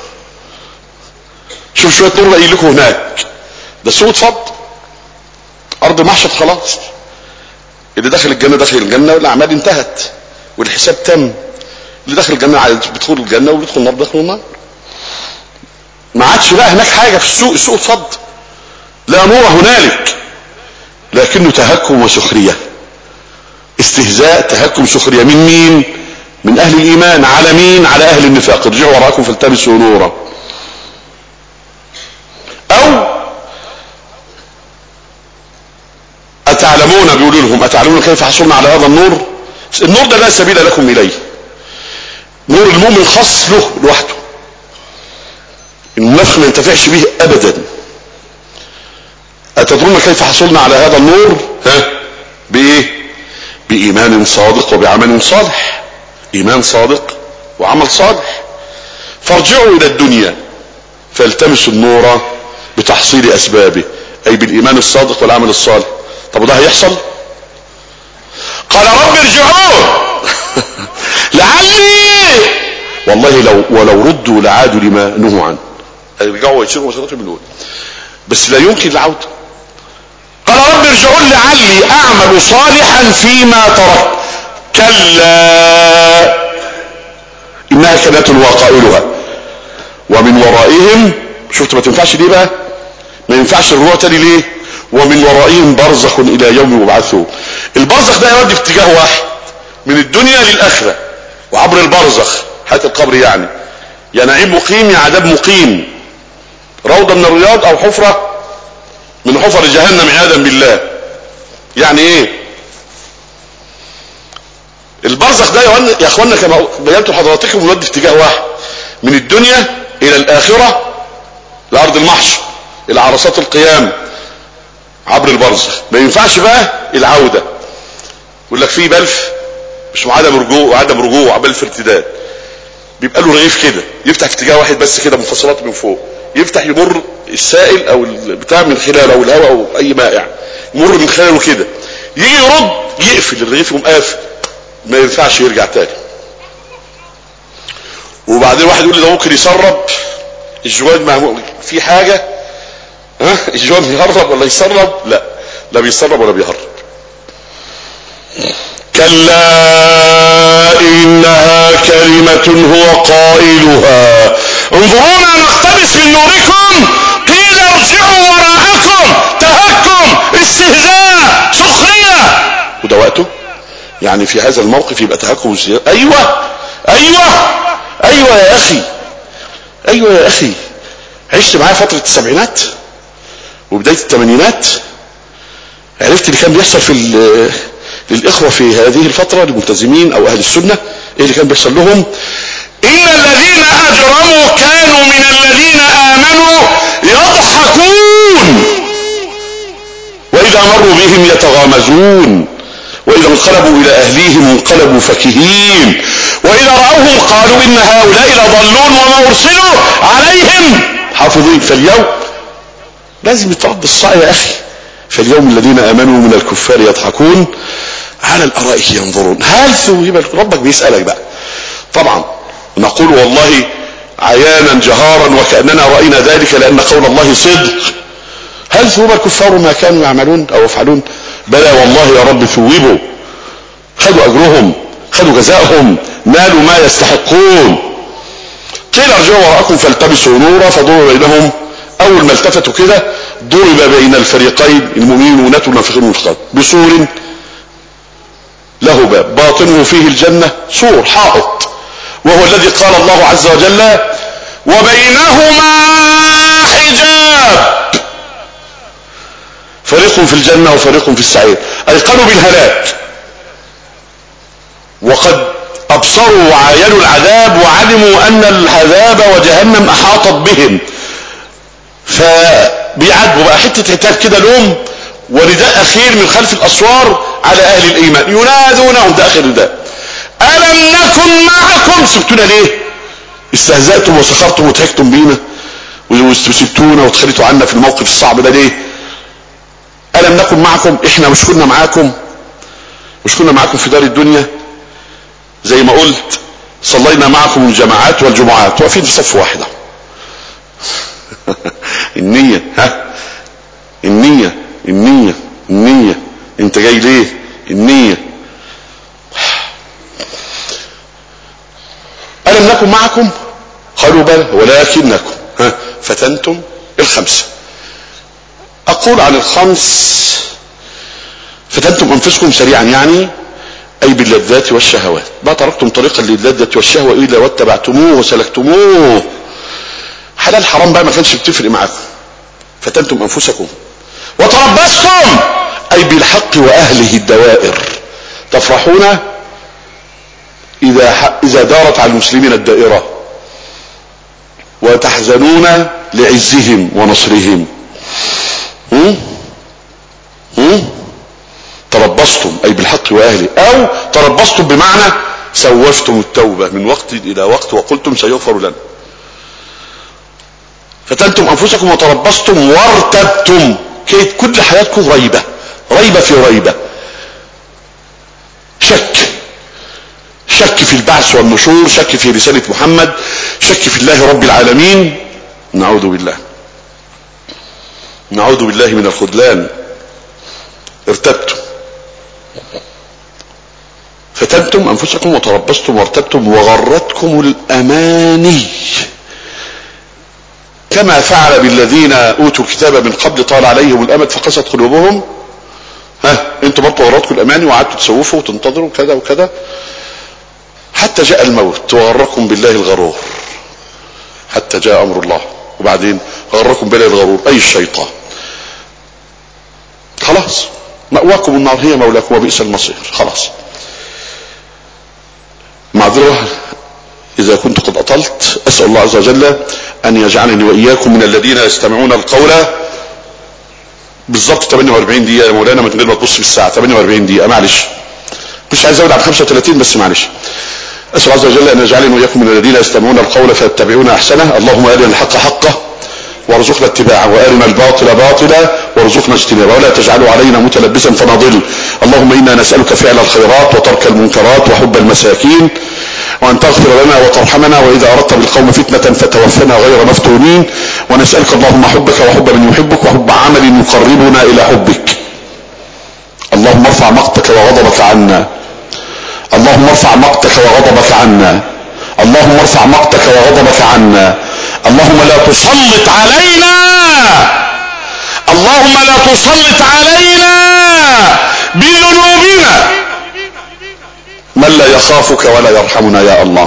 S1: شوف شويه نور لاقي لكم هناك، ده سوء فضل، ارض محشر خلاص. اللي داخل الجنه داخل الجنه والاعمال انتهت والحساب تم. اللي داخل الجنه عايز بيدخل الجنه واللي بيدخل النار داخل النار. ما عادش بقى هناك حاجه في السوق، سوء فضل، لا نور هنالك، لكنه تهكم وسخريه، استهزاء، تهكم، سخريه. من مين؟ من اهل الايمان. على مين؟ على اهل النفاق. ارجعوا وراءكم فالتمسوا نورا. او اتعلمون، بيقولوا لهم اتعلمون كيف حصلنا على هذا النور؟ النور ده لا سبيل لكم اليه. نور المؤمن خاص له لوحده، المنافق ما ينتفعش به ابدا. اتدرون كيف حصلنا على هذا النور؟ ها؟ بايه؟ بايمان صادق وبعمل صالح. ايمان صادق وعمل صالح. فارجعوا الى الدنيا فالتمسوا النور بتحصيل اسبابه، اي بالايمان الصادق والعمل الصالح. طب وده هيحصل؟ قال رب ارجعون لعلي، والله لو ولو ردوا لعادوا لما نهوا عنه. هيرجعوا ويشربوا وشربوا من بس لا يمكن العودة. قال رب ارجعون لعلي اعمل صالحا فيما تركت كلا انها كلمة وقائلها ومن ورائهم. شفت ما تنفعش ليه بقى؟ ما ينفعش الرجوع تاني ليه؟ ومن ورائهم برزخ الى يوم يبعثون. البرزخ ده يودي في اتجاه واحد، من الدنيا للاخره، وعبر البرزخ حياة القبر، يعني يا نعيم مقيم يا عذاب مقيم، روضة من الرياض او حفرة من حفر جهنم عياذا بالله. يعني ايه البرزخ ده يا اخوانا؟ كما بينت لحضراتكم يودي في اتجاه واحد، من الدنيا الى الاخره، لارض المحشر، الى عرصات القيامه، عبر البرزخ. ما ينفعش بقى العوده. يقول لك في بلف مش عدم رجوع وعدم رجوع، بل في ارتداد. بيبقى له رغيف كده يفتح في اتجاه واحد بس كده، منفصلات من فوق، يفتح يمر السائل او البتاع من خلاله او الهواء او اي مائع يمر من خلاله كده، يجي يرد يقفل الرغيف يقوم قافل، ما ينفعش يرجع تاني. وبعدين واحد يقول لي ده ممكن يسرب الجواد، ما في حاجه ها الجواد يهرب ولا يسرب؟ لا، لا بيسرب ولا بيهرب. كلا انها كلمة هو قائلها انظرونا نقتبس من نوركم قيل ارجعوا وراءكم. تهكم، استهزاء، سخرية، وده وقته. يعني في هذا الموقف يبقى تهكم واستهزاء. ايوه ايوه ايوه يا اخي، ايوه يا اخي. عشت معايا فترة السبعينات وبداية الثمانينات، عرفت اللي كان بيحصل في للاخوة في هذه الفترة، الملتزمين او اهل السنة. ايه اللي كان بيحصل لهم؟ ان الذين اجرموا كانوا من الذين امنوا يضحكون واذا مروا بهم يتغامزون واذا انقلبوا الى اهليهم انقلبوا فكهين واذا رأوهم قالوا ان هؤلاء لضالون وما ارسلوا عليهم حافظين. فاليوم لازم يترد الصاع يا اخي. فاليوم الذين امنوا من الكفار يضحكون على الارائك ينظرون هل ثوب. ربك بيسألك بقى. طبعا نقول والله عيانا جهارا وكأننا رأينا ذلك لأن قول الله صدق. هل ثوب الكفار ما كانوا يعملون أو يفعلون؟ بلى والله يا رب ثوبوا، خدوا أجرهم، خدوا جزاءهم، نالوا ما يستحقون. قيل ارجعوا وراءكم فالتمسوا نورا فضرب بينهم. أول ما التفتوا كده ضرب بين الفريقين المؤمنين والمنافقين بسور له باب باطنه فيه الجنة سور حائط، وهو الذي قال الله عز وجل وبينهما حجاب، فريق في الجنة وفريق في السعير. ايقنوا بالهلاك وقد ابصروا وعاينوا العذاب وعلموا ان العذاب وجهنم احاطت بهم، فبيعاتبوا بقى حتة عتاب كده لهم ونداء اخير من خلف الاسوار على اهل الايمان ينادونهم، ده اخر نداء، الم نكن معكم، سبتونا ليه؟ استهزأتم وسخرتم وضحكتم بينا واستسبتونا وتخليتوا عنا في الموقف الصعب ده ليه؟ الم نكن معكم، احنا مش كنا معاكم؟ مش كنا معاكم في دار الدنيا؟ زي ما قلت صلينا معكم الجماعات والجمعات، واقفين في صف واحدة. النية، ها النية النية النية، انت جاي ليه؟ النية. ألم نكن معكم؟ قالوا بلى ولكنكم ها فتنتم الخمسة. أقول عن الخمس فتنتم أنفسكم سريعا، يعني أي باللذات والشهوات، ما تركتم طريقا للذة والشهوة إلا واتبعتموه وسلكتموه. حلال حرام بقى ما كانش بتفرق معاكم. فتنتم أنفسكم وتربصتم أي بالحق وأهله الدوائر، تفرحون إذا إذا دارت على المسلمين الدائرة، وتحزنون لعزهم ونصرهم. هم؟ هم؟ تربصتم أي بالحق وأهله، أو تربصتم بمعنى سوفتم التوبة من وقت إلى وقت وقلتم سيغفر لنا. فتنتم أنفسكم وتربصتم وارتبتم، كل حياتكم ريبة، ريبة في ريبة، شك، شك في البعث والنشور، شك في رسالة محمد، شك في الله رب العالمين. نعوذ بالله نعوذ بالله من الخذلان. ارتبتم، فتنتم أنفسكم وتربصتم وارتبتم وغرتكم الأماني، كما فعل بالذين أوتوا الكتاب من قبل طال عليهم الأمد فقست قلوبهم. ها انتوا برضو غرتكم الأماني وقعدتوا تسوفوا وتنتظروا كذا وكذا حتى جاء الموت وغركم بالله الغرور، حتى جاء أمر الله، وبعدين غركم بالله الغرور أي الشيطان. خلاص مأواكم النار هي مولاكم وبئس المصير. خلاص معذرة إذا كنت قد أطلت، أسأل الله عز وجل أن يجعلني وإياكم من الذين يستمعون القول. بالضبط ثمانية وأربعين دقيقة يا مولانا من غير ما تبص في الساعة، ثمانية وأربعين دقيقة معلش، مش عايز أزود عن خمسة وثلاثين بس معلش. أسأل الله عز وجل أن يجعلني وإياكم من الذين يستمعون القول فيتبعون أحسنه. اللهم أرنا الحق حقه وارزقنا اتباعه، وارنا الباطل باطلا وارزقنا اجتنابه، ولا تجعله علينا متلبسا فنضل. اللهم إنا نسألك فعل الخيرات وترك المنكرات وحب المساكين، وأن تغفر لنا وترحمنا، وإذا أردت بالقوم فتنة فتوفنا غير مفتونين. ونسألك اللهم حبك وحب من يحبك وحب عمل يقربنا إلى حبك. اللهم ارفع مقتك وغضبك عنا، اللهم ارفع مقتك وغضبك عنا، اللهم ارفع مقتك وغضبك عنا. اللهم لا تسلط علينا، اللهم لا تسلط علينا بذنوبنا من لا يخافك ولا يرحمنا يا الله،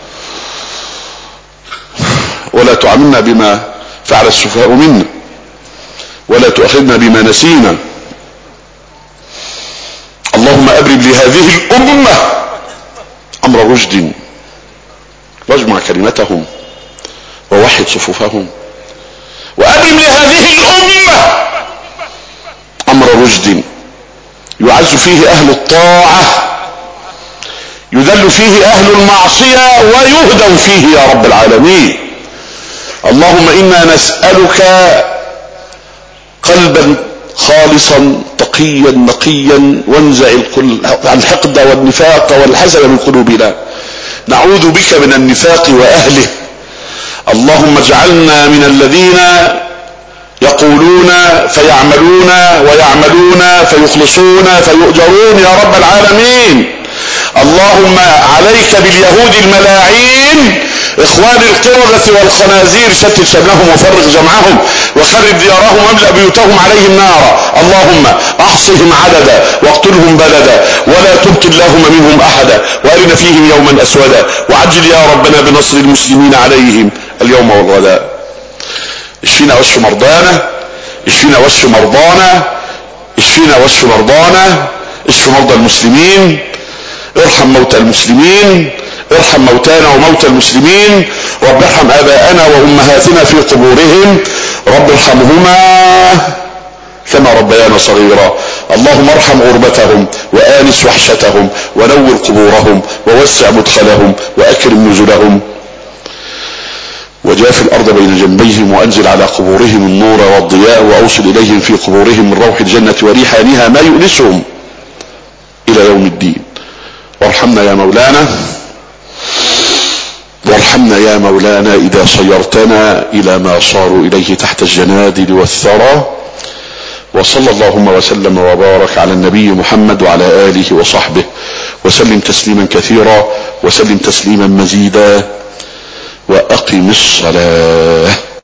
S1: ولا تعاملنا بما فعل السفهاء منا، ولا تؤاخذنا بما نسينا. اللهم ابرم لهذه الامة امر رشد، واجمع كلمتهم ووحد صفوفهم. وابرم لهذه الامة امر رشد يعز فيه اهل الطاعة، يذل فيه اهل المعصية، ويهدوا فيه يا رب العالمين. اللهم انا نسألك قلبا خالصا تقيا نقيا، وانزع الحقد والنفاق والحسد من قلوبنا. نعوذ بك من النفاق واهله. اللهم اجعلنا من الذين يقولون فيعملون ويعملون فيخلصون فيؤجرون يا رب العالمين. اللهم عليك باليهود الملاعين، اخوان القردة والخنازير شتت شملهم وفرق جمعهم وخرب ديارهم واملأ بيوتهم عليهم نارا. اللهم احصهم عددا واقتلهم بلدا ولا تبق اللهم منهم احدا وارنا فيهم يوما اسودا وعجل يا ربنا بنصر المسلمين عليهم اليوم والغداء. اشفينا واشف مرضانا، اشفينا واشف مرضانا، اشفينا واشف مرضانا، اشف مرضى المسلمين، ارحم موتى المسلمين، ارحم موتانا وموتى المسلمين. رب ارحم اباءنا وامهاتنا في قبورهم، رب ارحمهما كما ربيانا صغيرا. اللهم ارحم غربتهم وآنس وحشتهم ونور قبورهم ووسع مدخلهم واكرم نزلهم وجاف الارض بين جنبيهم وانزل على قبورهم النور والضياء واوصل اليهم في قبورهم من روح الجنة وريحانها ما يؤنسهم الى يوم الدين. وارحمنا يا مولانا، وارحمنا يا مولانا اذا صيرتنا الى ما صاروا اليه تحت الجنادل والثرى. وصلى اللهم وسلم وبارك على النبي محمد وعلى اله وصحبه وسلم تسليما كثيرا وسلم تسليما مزيدا. واقم الصلاة.